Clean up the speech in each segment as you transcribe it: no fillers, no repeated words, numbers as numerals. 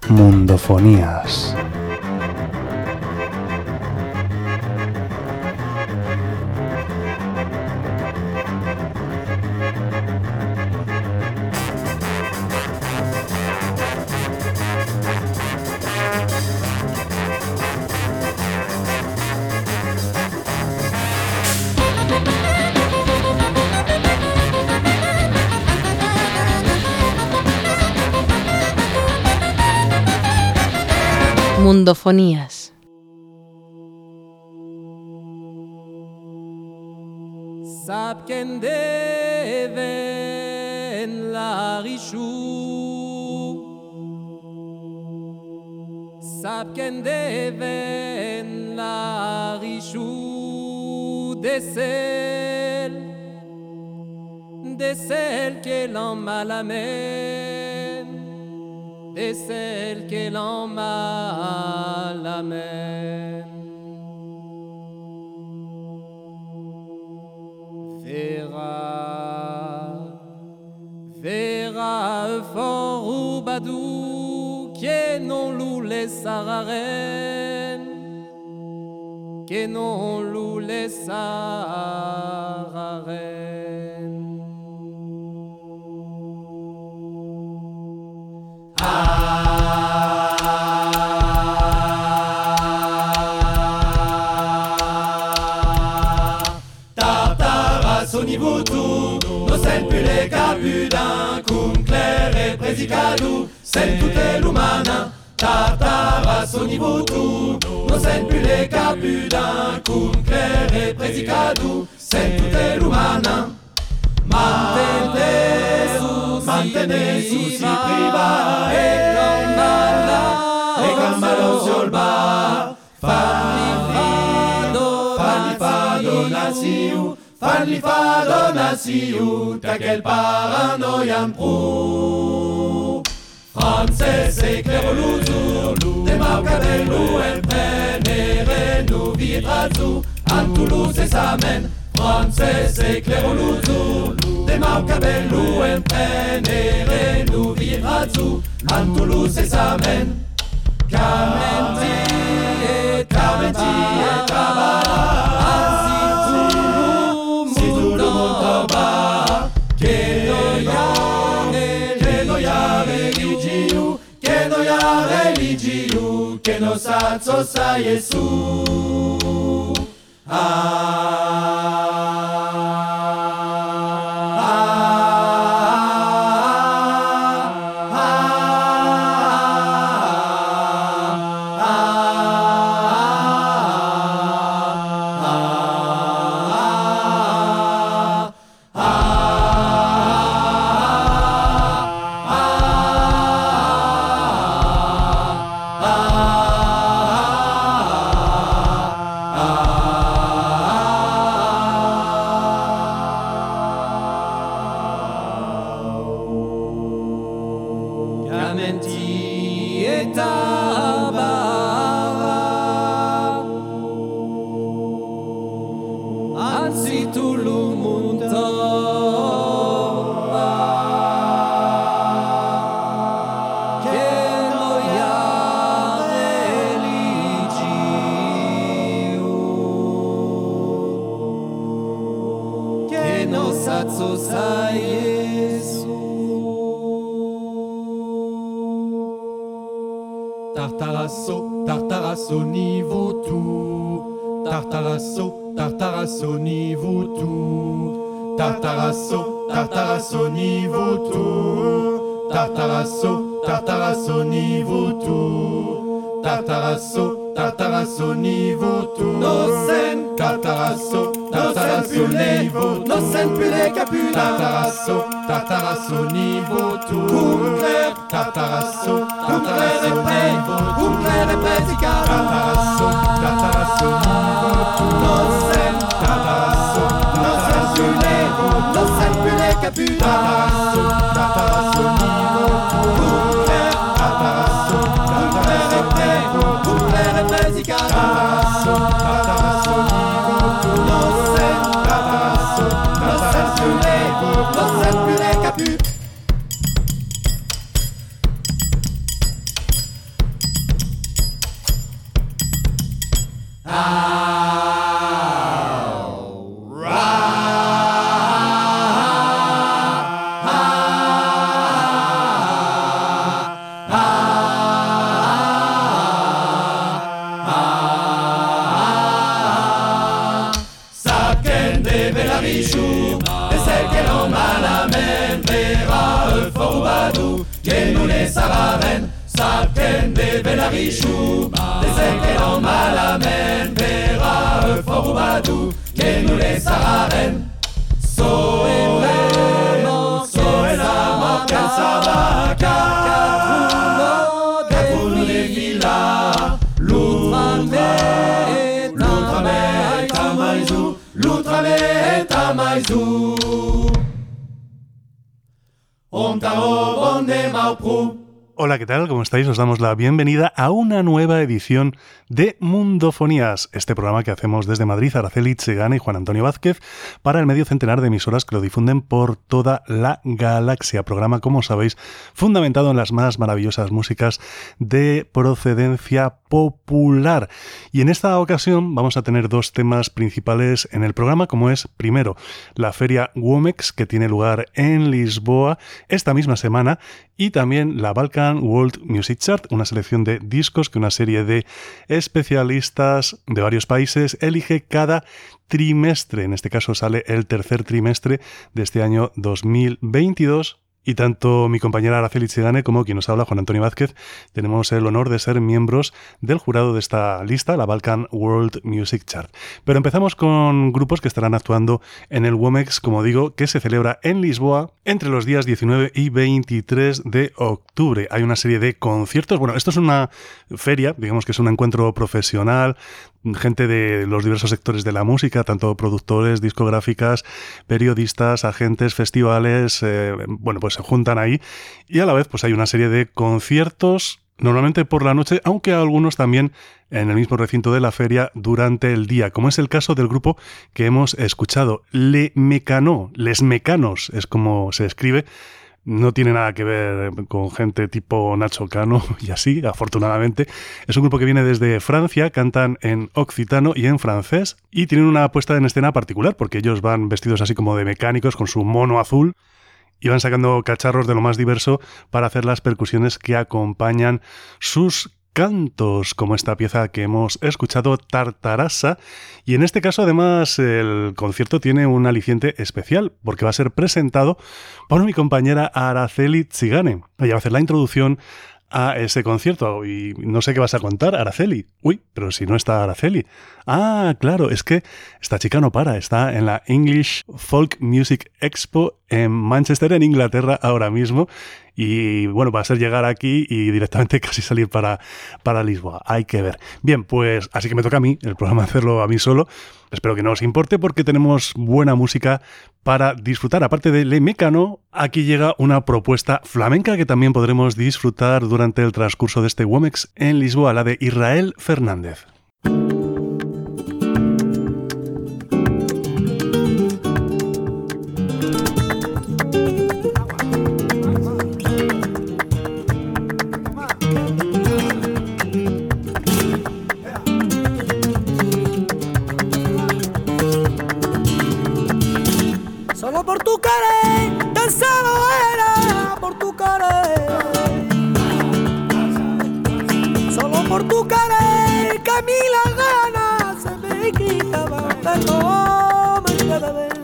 Mundofonías. Mundofonías. Sapken deven la richou. Sapken deven la richou de celle que l'en malamène. Et celle que l'en malamène. Vera fort ou badou, que non lou les sararen, que non lou les sararen. Tartaras au niveau tout, nos scènes plus les capudins, cum clair et prédicadou, scènes toutes les loumanas. Tartaras au niveau tout, nos scènes plus les capudins, cum clair et prédicadou, scènes toutes les loumanas. Mantenez souci priva e gambalo sul bar. Fanli fa donasiu, taquel paranoia pro. Frances e cleroluzu, de marcabellu en prenere nu vitrazu, Antulus e samen. Frances e cleroluzu, de marcabellu en prenere nu vitrazu, Antulus e samen. Carmenti e Tabara. Que nos atzosa Jesús. Tartarasso niveau tout. Tartarasso niveau tout. Tartarasso niveau tout. Tartarasso niveau tout. Tartarasso niveau tout. Nos scènes Tartarasso niveau tout. Nos scènes plus les capulins. Tartarasso niveau tout. Cum clair Tartarasso niveau tout. Clair et prédicable. Tartarasso niveau tout. Nos scènes sur les routes. Nos scènes plus les capulins. Tartarasso niveau tout. Clair et prédicable. Tartarasso niveau tout. Nos scènes sur les routes. Nos scènes plus les capulins. Richou, des celles que l'on mal amène, verra fort ou badou, que nous les sararen. So et la moca sabaca, Catrouno de villa, l'outre-mer est à maizou, l'outre-mer est à maizou. On t'a au bon de Mauprou. Hola, ¿qué tal? ¿Cómo estáis? Os damos la bienvenida a una nueva edición de Mundofonías, este programa que hacemos desde Madrid, Araceli Chegane y Juan Antonio Vázquez, para el medio centenar de emisoras que lo difunden por toda la galaxia. Programa, como sabéis, fundamentado en las más maravillosas músicas de procedencia popular. Y en esta ocasión vamos a tener dos temas principales en el programa, como es, primero, la feria Womex, que tiene lugar en Lisboa esta misma semana, y también la Balkan World Music Chart, una selección de discos que una serie de especialistas de varios países elige cada trimestre. En este caso sale el tercer trimestre de este año 2022. Y tanto mi compañera Araceli Chegane como quien nos habla, Juan Antonio Vázquez, tenemos el honor de ser miembros del jurado de esta lista, la Balkan World Music Chart. Pero empezamos con grupos que estarán actuando en el Womex, como digo, que se celebra en Lisboa entre los días 19 y 23 de octubre. Hay una serie de conciertos. Bueno, esto es una feria, digamos que es un encuentro profesional, gente de los diversos sectores de la música, tanto productores, discográficas, periodistas, agentes, festivales, bueno, pues se juntan ahí y a la vez pues hay una serie de conciertos, normalmente por la noche, aunque algunos también en el mismo recinto de la feria durante el día, como es el caso del grupo que hemos escuchado, Les Mecanos, es como se escribe. No tiene nada que ver con gente tipo Nacho Cano y así, afortunadamente. Es un grupo que viene desde Francia, cantan en occitano y en francés y tienen una puesta en escena particular porque ellos van vestidos así como de mecánicos con su mono azul y van sacando cacharros de lo más diverso para hacer las percusiones que acompañan sus cantos, como esta pieza que hemos escuchado, Tartarasa. Y en este caso, además, el concierto tiene un aliciente especial, porque va a ser presentado por mi compañera Araceli Chegane. Ella va a hacer la introducción a ese concierto y no sé qué vas a contar, Araceli. Uy, pero si no está Araceli. Ah, claro, es que esta chica no para, está en la English Folk Music Expo en Manchester, en Inglaterra, ahora mismo. Y bueno, va a ser llegar aquí y directamente casi salir para Lisboa. Hay que ver. Bien, pues así que me toca a mí el programa hacerlo a mí solo. Espero que no os importe porque tenemos buena música para disfrutar. Aparte de Le Mecano, aquí llega una propuesta flamenca que también podremos disfrutar durante el transcurso de este Womex en Lisboa, la de Israel Fernández. Por tu querer, cansado era por tu querer. Solo por tu querer, que a mí las ganas se me quitaban de no me puede ver.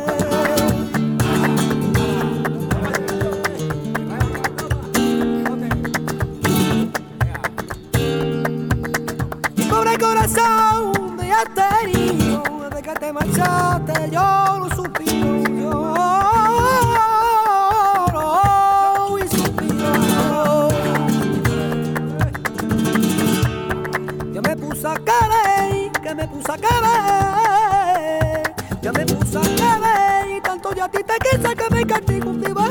Mi pobre corazón de aterío, de que te marchaste yo lo suspiro. Que me puse a querer, ya me puse a querer y tanto yo a ti te quise que me castigo un día.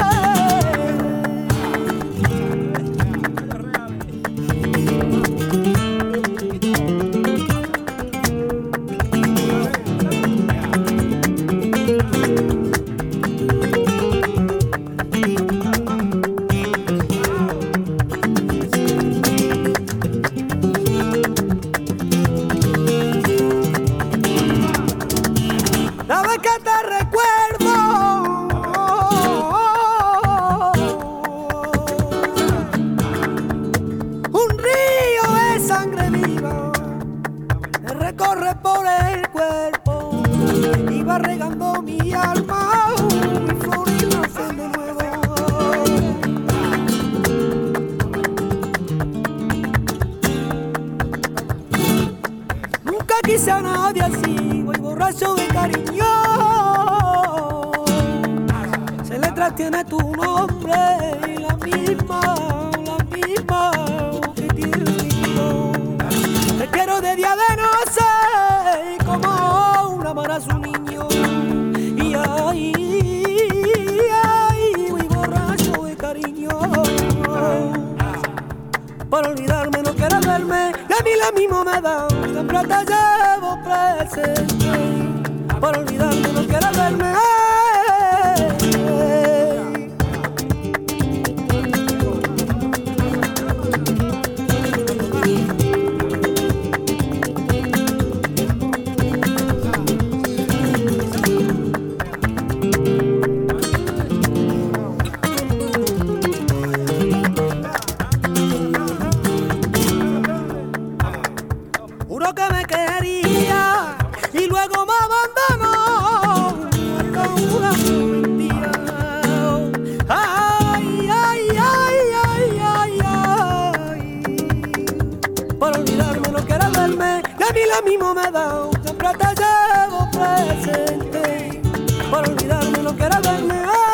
corre por el cuerpo y va regando mi alma, mi flor y nace de nuevo. Nunca quise a nadie así, voy borracho de cariño. Se le tiene tu nombre y la misma que tiene yo. Te quiero de día de noche como una amar a su niño. Y ay, muy borracho de cariño. Para olvidarme no quieres verme y a mí la misma me da, siempre te llevo presente. Para olvidarme no quieres verme. La misma me da, siempre te llevo presente. Para olvidarme no quieres verme.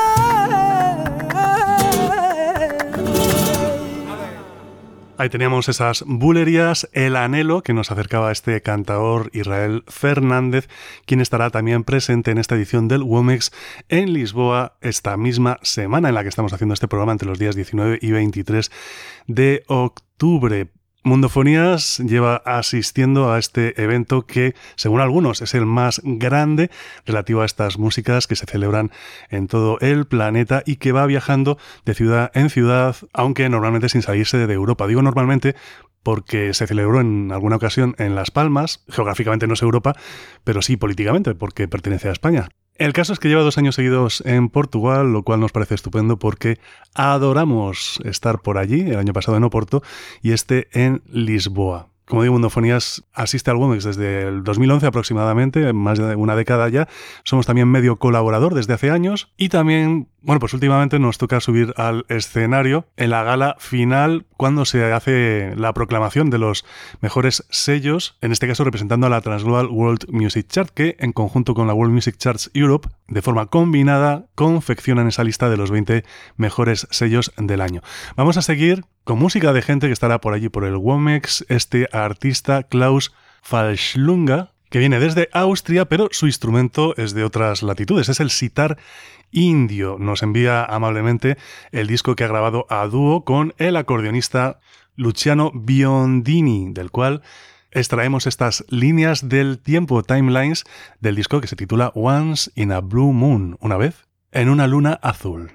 Ahí teníamos esas bulerías, El Anhelo, que nos acercaba a este cantador Israel Fernández, quien estará también presente en esta edición del Womex en Lisboa esta misma semana en la que estamos haciendo este programa entre los días 19 y 23 de octubre. Mundofonías lleva asistiendo a este evento que, según algunos, es el más grande relativo a estas músicas que se celebran en todo el planeta y que va viajando de ciudad en ciudad, aunque normalmente sin salirse de Europa. Digo normalmente porque se celebró en alguna ocasión en Las Palmas. Geográficamente no es Europa, pero sí políticamente, porque pertenece a España. El caso es que lleva 2 años seguidos en Portugal, lo cual nos parece estupendo porque adoramos estar por allí, el año pasado en Oporto y este en Lisboa. Como digo, Mundofonías asiste al Womex desde el 2011 aproximadamente, más de una década ya. Somos también medio colaborador desde hace años y también, bueno, pues últimamente nos toca subir al escenario en la gala final cuando se hace la proclamación de los mejores sellos, en este caso representando a la Transglobal World Music Chart, que en conjunto con la World Music Charts Europe, de forma combinada, confeccionan esa lista de los 20 mejores sellos del año. Vamos a seguir con música de gente que estará por allí por el Womex, este artista Klaus Falschlunga, que viene desde Austria, pero su instrumento es de otras latitudes, es el sitar indio. Nos envía amablemente el disco que ha grabado a dúo con el acordeonista Luciano Biondini, del cual extraemos estas líneas del tiempo, timelines, del disco que se titula Once in a Blue Moon, una vez en una luna azul.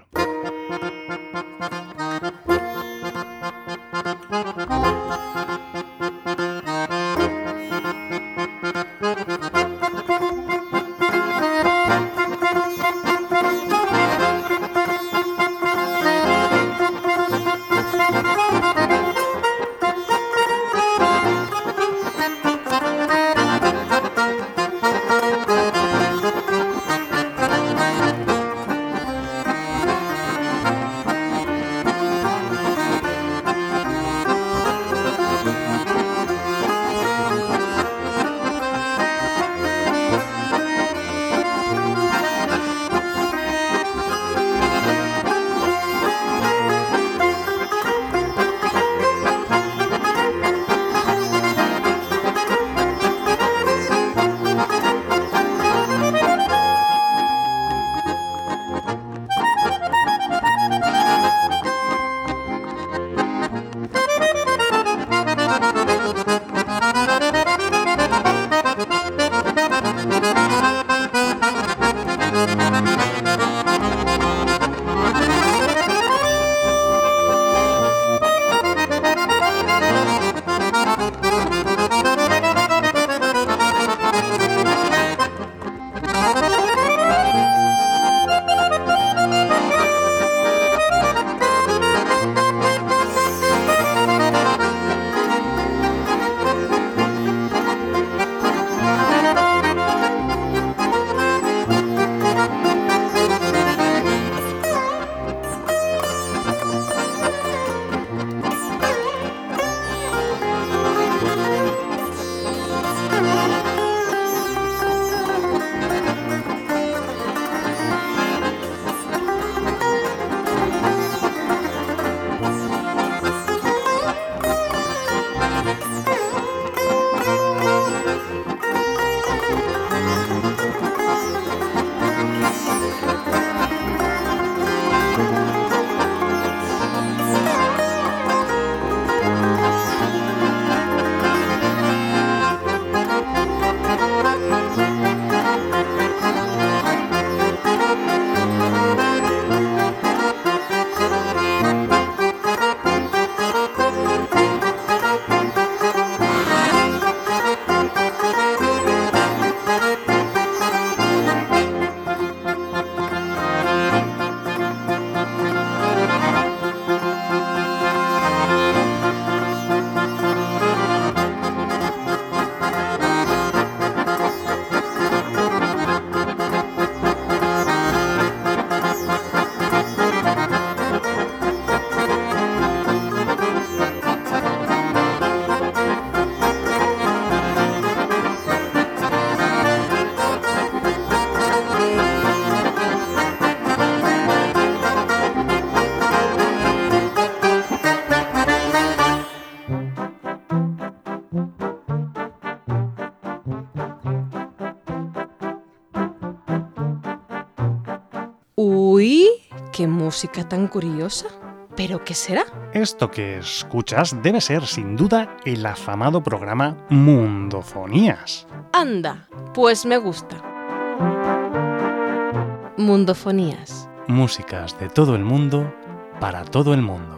Uy, qué música tan curiosa. ¿Pero qué será? Esto que escuchas debe ser, sin duda, el afamado programa Mundofonías. Anda, pues me gusta. Mundofonías. Músicas de todo el mundo, para todo el mundo.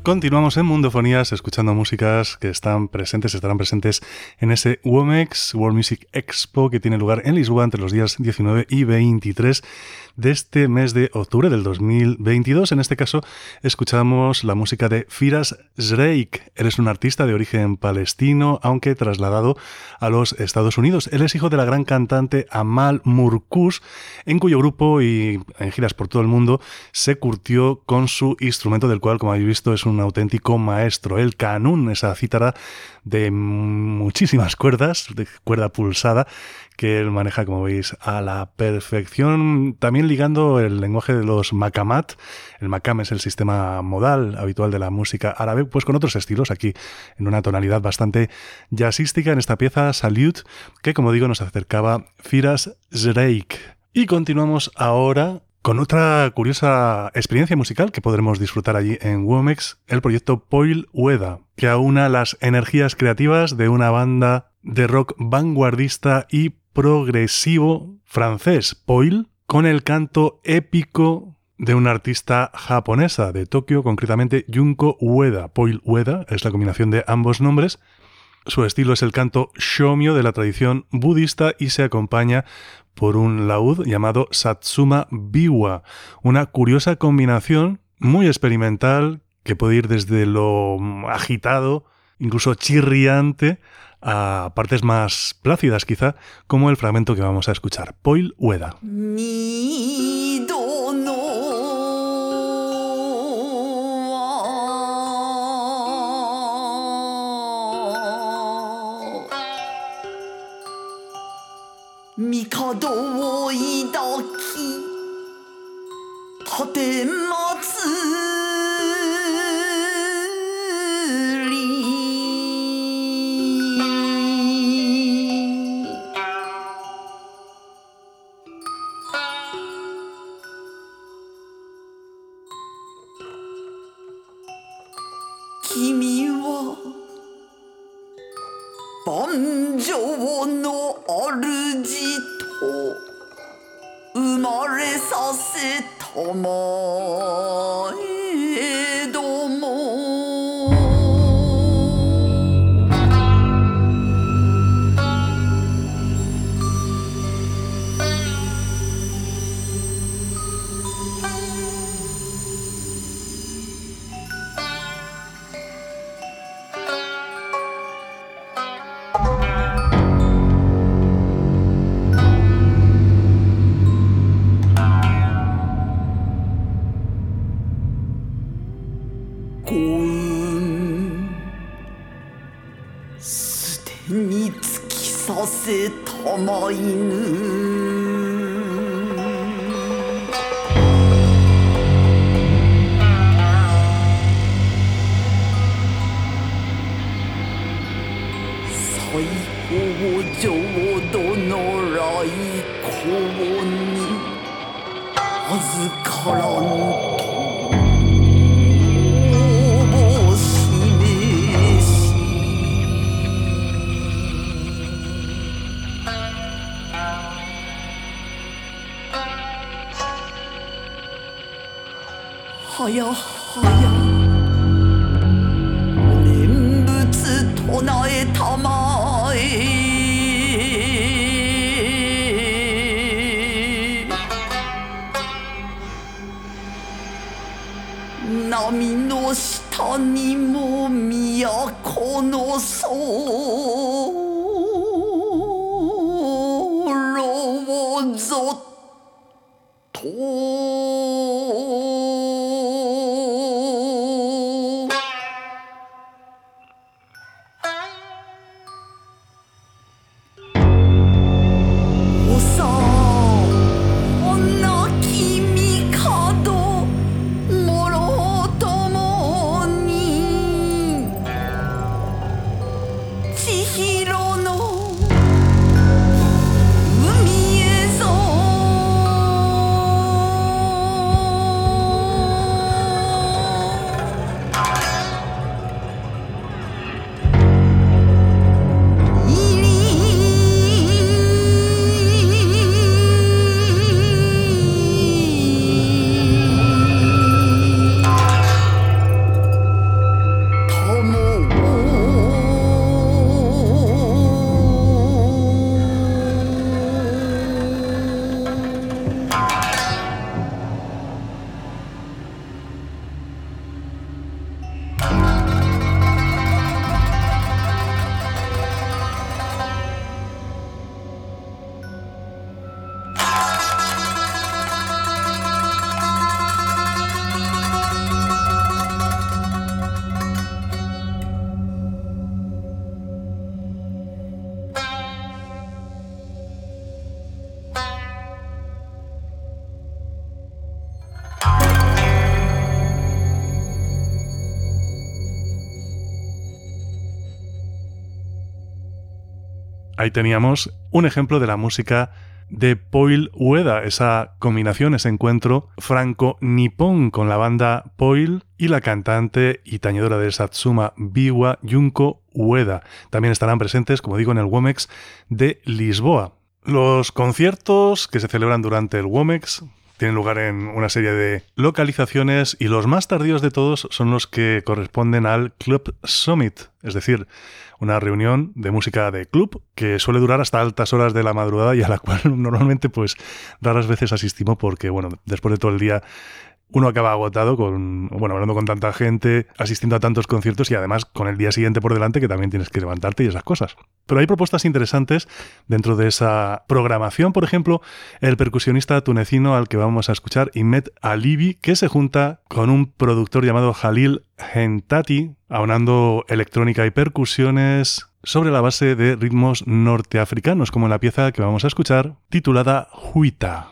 Continuamos en Mundofonías escuchando músicas que estarán presentes en ese WOMEX, World Music Expo, que tiene lugar en Lisboa entre los días 19 y 23 de este mes de octubre del 2022. En este caso, escuchamos la música de Firas Zreik. Él es un artista de origen palestino, aunque trasladado a los Estados Unidos. Él es hijo de la gran cantante Amal Murkus, en cuyo grupo y en giras por todo el mundo se curtió con su instrumento, del cual, como habéis visto, es un auténtico maestro, el kanun, esa cítara de muchísimas cuerdas, de cuerda pulsada, que él maneja, como veis, a la perfección, también ligando el lenguaje de los makamat. El makam es el sistema modal habitual de la música árabe, pues con otros estilos, aquí en una tonalidad bastante jazzística en esta pieza Salute, que, como digo, nos acercaba Firas Zreik. Y continuamos ahora con otra curiosa experiencia musical que podremos disfrutar allí en WOMEX, el proyecto Poil Ueda, que aúna las energías creativas de una banda de rock vanguardista y progresivo francés, Poil, con el canto épico de una artista japonesa de Tokio, concretamente Junko Ueda. Poil Ueda es la combinación de ambos nombres. Su estilo es el canto shomyo de la tradición budista y se acompaña por un laúd llamado Satsuma Biwa, una curiosa combinación muy experimental que puede ir desde lo agitado, incluso chirriante, a partes más plácidas quizá, como el fragmento que vamos a escuchar. Poil Ueda. Mikado wo idaki tatematsuri Kimi wa banjou no aruji to umare saseta maedomo Ahí teníamos un ejemplo de la música de Poil Ueda, esa combinación, ese encuentro franco-nipón con la banda Poil y la cantante y tañedora de Satsuma Biwa, Junko Ueda. También estarán presentes, como digo, en el Womex de Lisboa. Los conciertos que se celebran durante el Womex tienen lugar en una serie de localizaciones y los más tardíos de todos son los que corresponden al Club Summit, es decir, una reunión de música de club que suele durar hasta altas horas de la madrugada y a la cual normalmente pues raras veces asistimos porque, bueno, después de todo el día uno acaba agotado hablando con tanta gente, asistiendo a tantos conciertos y además con el día siguiente por delante que también tienes que levantarte y esas cosas. Pero hay propuestas interesantes dentro de esa programación. Por ejemplo, el percusionista tunecino al que vamos a escuchar, Imet Alibi, que se junta con un productor llamado Jalil Hentati, aunando electrónica y percusiones sobre la base de ritmos norteafricanos, como en la pieza que vamos a escuchar, titulada Huita.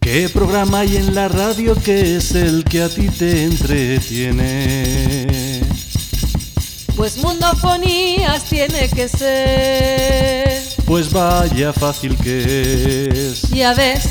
¿Qué programa hay en la radio que es el que a ti te entretiene? Pues Mundofonías tiene que ser. Pues vaya fácil que es. Ya ves.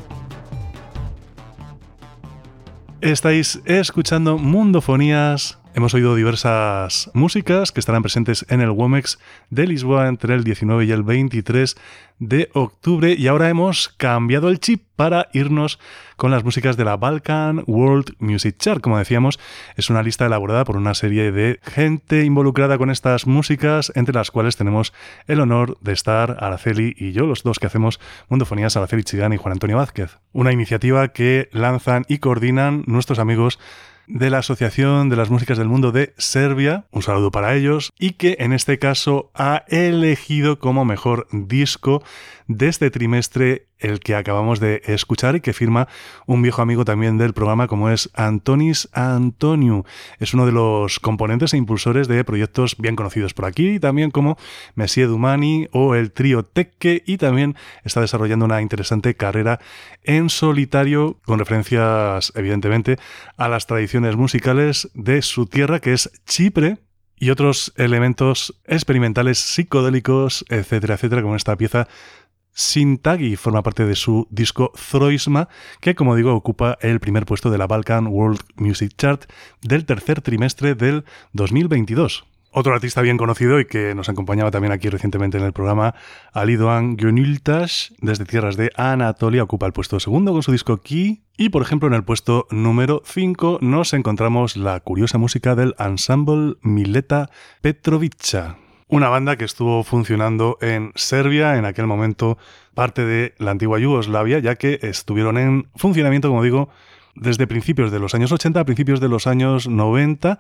Estáis escuchando Mundofonías Hemos oído diversas músicas que estarán presentes en el Womex de Lisboa entre el 19 y el 23 de octubre y ahora hemos cambiado el chip para irnos con las músicas de la Balkan World Music Chart. Como decíamos, es una lista elaborada por una serie de gente involucrada con estas músicas, entre las cuales tenemos el honor de estar Araceli y yo, los dos que hacemos Mundofonías, Araceli Chigán y Juan Antonio Vázquez. Una iniciativa que lanzan y coordinan nuestros amigos de la Asociación de las Músicas del Mundo de Serbia, un saludo para ellos, y que en este caso ha elegido como mejor disco de este trimestre el que acabamos de escuchar y que firma un viejo amigo también del programa como es Antonis Antoniou. Es uno de los componentes e impulsores de proyectos bien conocidos por aquí, también como Messier Dumani o el trío Tekke, y también está desarrollando una interesante carrera en solitario con referencias evidentemente a las tradiciones musicales de su tierra, que es Chipre, y otros elementos experimentales psicodélicos, etcétera, etcétera, como esta pieza Sintagi, forma parte de su disco Throisma, que como digo ocupa el primer puesto de la Balkan World Music Chart del tercer trimestre del 2022. Otro artista bien conocido y que nos acompañaba también aquí recientemente en el programa, Ali Doğan Gönültaş, desde tierras de Anatolia, ocupa el puesto segundo con su disco Ki. Y por ejemplo en el puesto número 5 nos encontramos la curiosa música del ensemble Mileta Petrovića, una banda que estuvo funcionando en Serbia, en aquel momento parte de la antigua Yugoslavia, ya que estuvieron en funcionamiento, como digo, desde principios de los años 80 a principios de los años 90.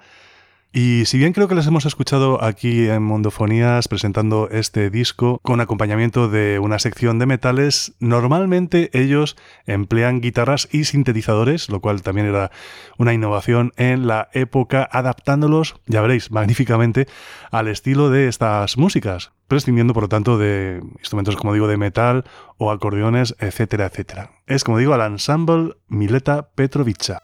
Y si bien creo que les hemos escuchado aquí en Mundofonías presentando este disco con acompañamiento de una sección de metales, normalmente ellos emplean guitarras y sintetizadores, lo cual también era una innovación en la época, adaptándolos, ya veréis, magníficamente al estilo de estas músicas, prescindiendo por lo tanto de instrumentos, como digo, de metal o acordeones, etcétera, etcétera. Es, como digo, al ensemble Mileta Petrovića.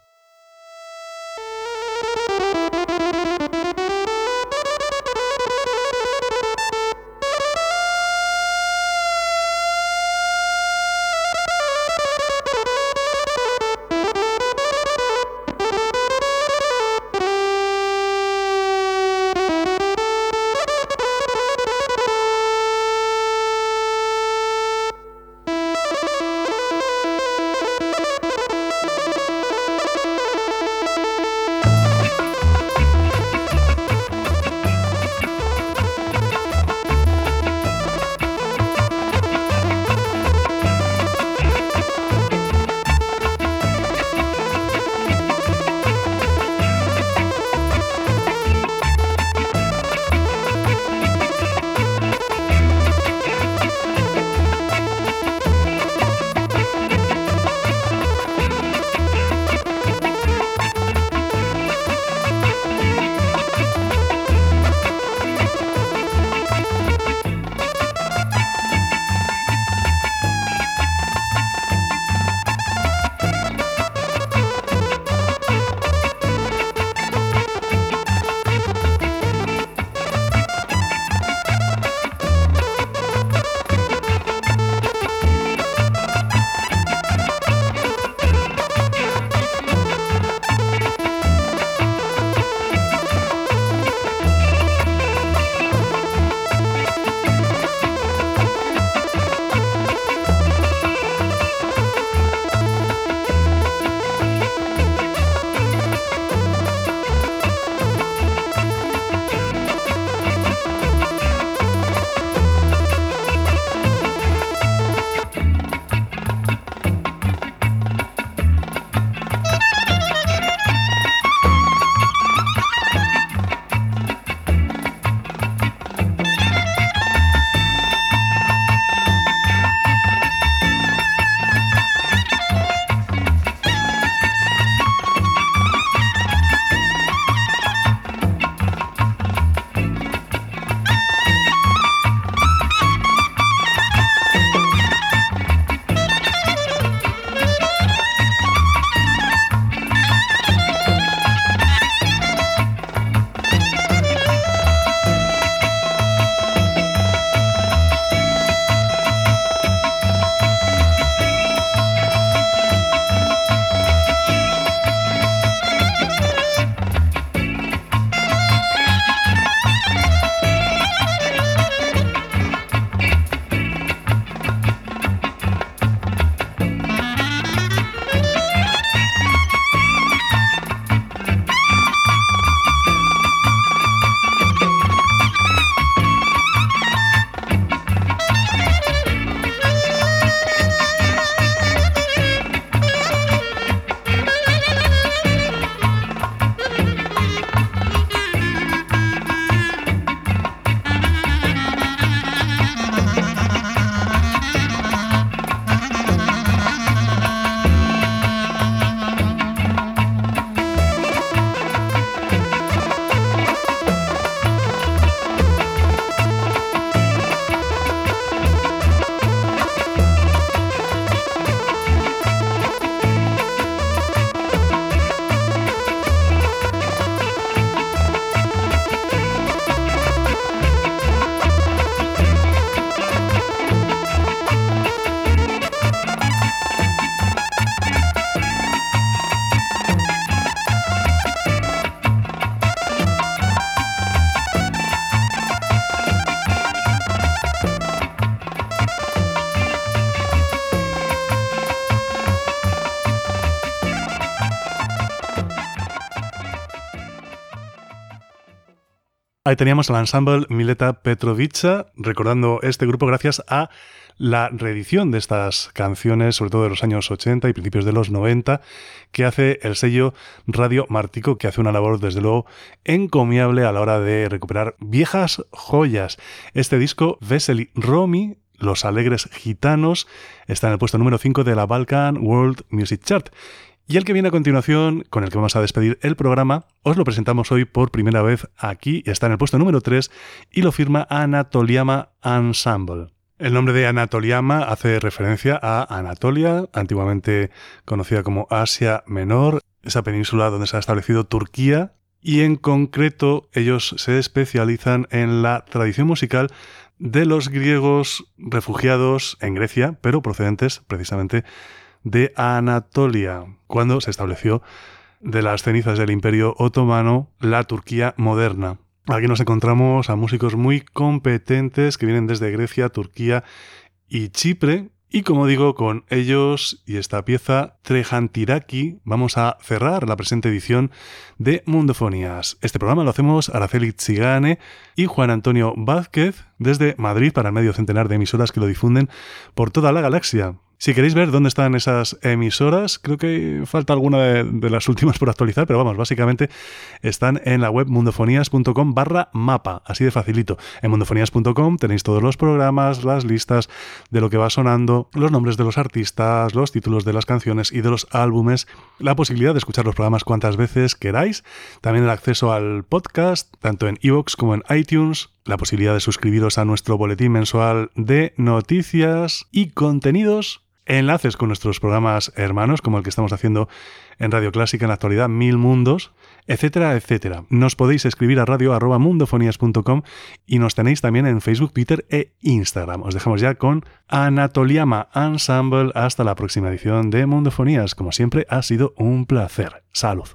Ahí teníamos al ensemble Mileta Petrovica, recordando este grupo gracias a la reedición de estas canciones, sobre todo de los años 80 y principios de los 90, que hace el sello Radio Martico, que hace una labor, desde luego, encomiable a la hora de recuperar viejas joyas. Este disco, Veseli Romi, Los Alegres Gitanos, está en el puesto número 5 de la Balkan World Music Chart. Y el que viene a continuación, con el que vamos a despedir el programa, os lo presentamos hoy por primera vez aquí, está en el puesto número 3 y lo firma Anatoliama Ensemble. El nombre de Anatoliama hace referencia a Anatolia, antiguamente conocida como Asia Menor, esa península donde se ha establecido Turquía, y en concreto ellos se especializan en la tradición musical de los griegos refugiados en Grecia, pero procedentes precisamente de Anatolia, cuando se estableció de las cenizas del Imperio Otomano la Turquía moderna. Aquí nos encontramos a músicos muy competentes que vienen desde Grecia, Turquía y Chipre. Y como digo, con ellos y esta pieza Trejantiraki vamos a cerrar la presente edición de Mundofonías. Este programa lo hacemos Araceli Tsigane y Juan Antonio Vázquez desde Madrid para el medio centenar de emisoras que lo difunden por toda la galaxia. Si queréis ver dónde están esas emisoras, creo que falta alguna de las últimas por actualizar, pero vamos, básicamente están en la web mundofonías.com/mapa, así de facilito. En mundofonías.com tenéis todos los programas, las listas de lo que va sonando, los nombres de los artistas, los títulos de las canciones y de los álbumes, la posibilidad de escuchar los programas cuantas veces queráis, también el acceso al podcast, tanto en iVoox como en iTunes, la posibilidad de suscribiros a nuestro boletín mensual de noticias y contenidos, enlaces con nuestros programas hermanos, como el que estamos haciendo en Radio Clásica en la actualidad, Mil Mundos, etcétera, etcétera. Nos podéis escribir a radio@mundofonías.com y nos tenéis también en Facebook, Twitter e Instagram. Os dejamos ya con Anatoliama Ensemble. Hasta la próxima edición de Mundofonías. Como siempre, ha sido un placer. Salud.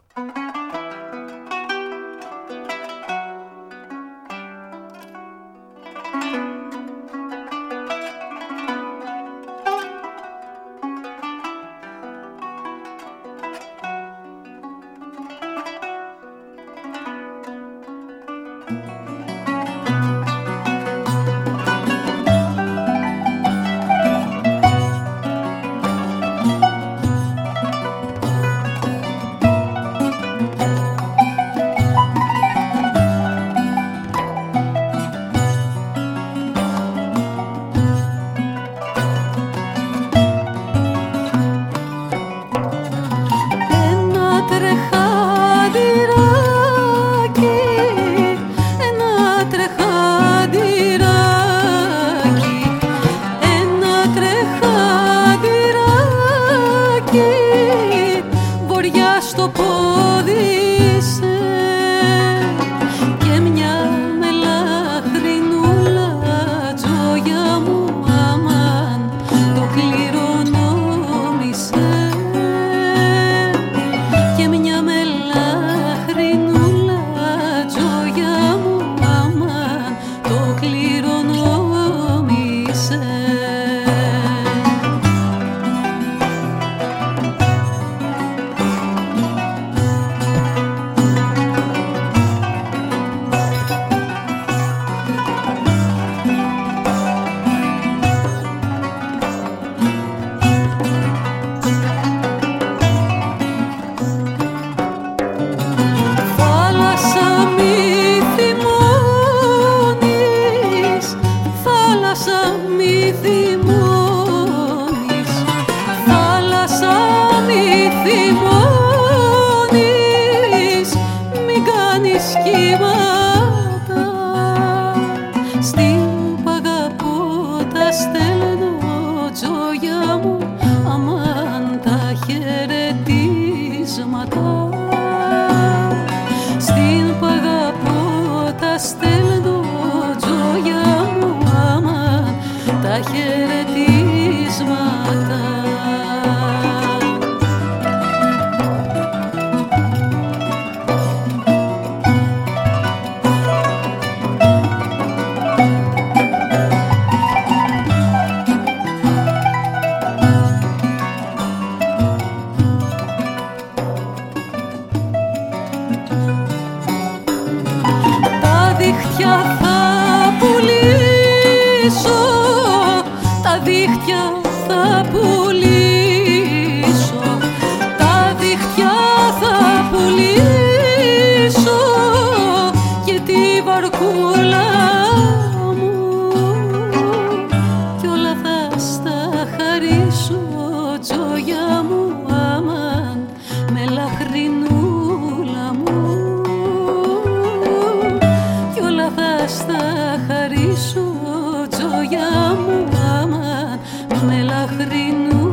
χαιρετίσματα. τζόγια μου, αμάν, με λαχρινούλα μου. Κι όλα θα στα χαρίσω, τζόγια μου, αμάν, με λαχρινούλα μου.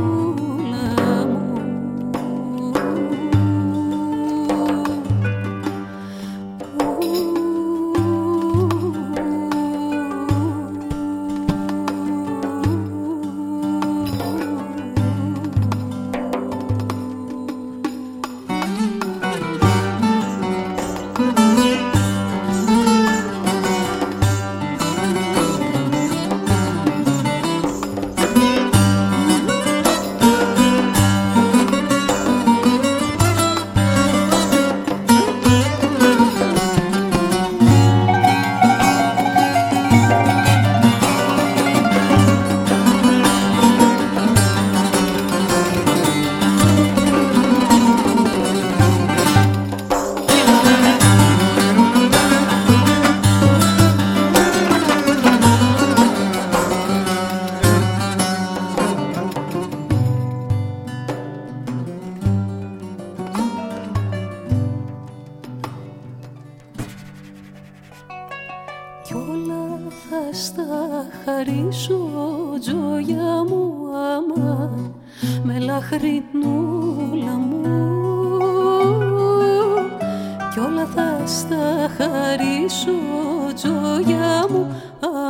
Κι όλα θα στα χαρίσω, τζόγια μου,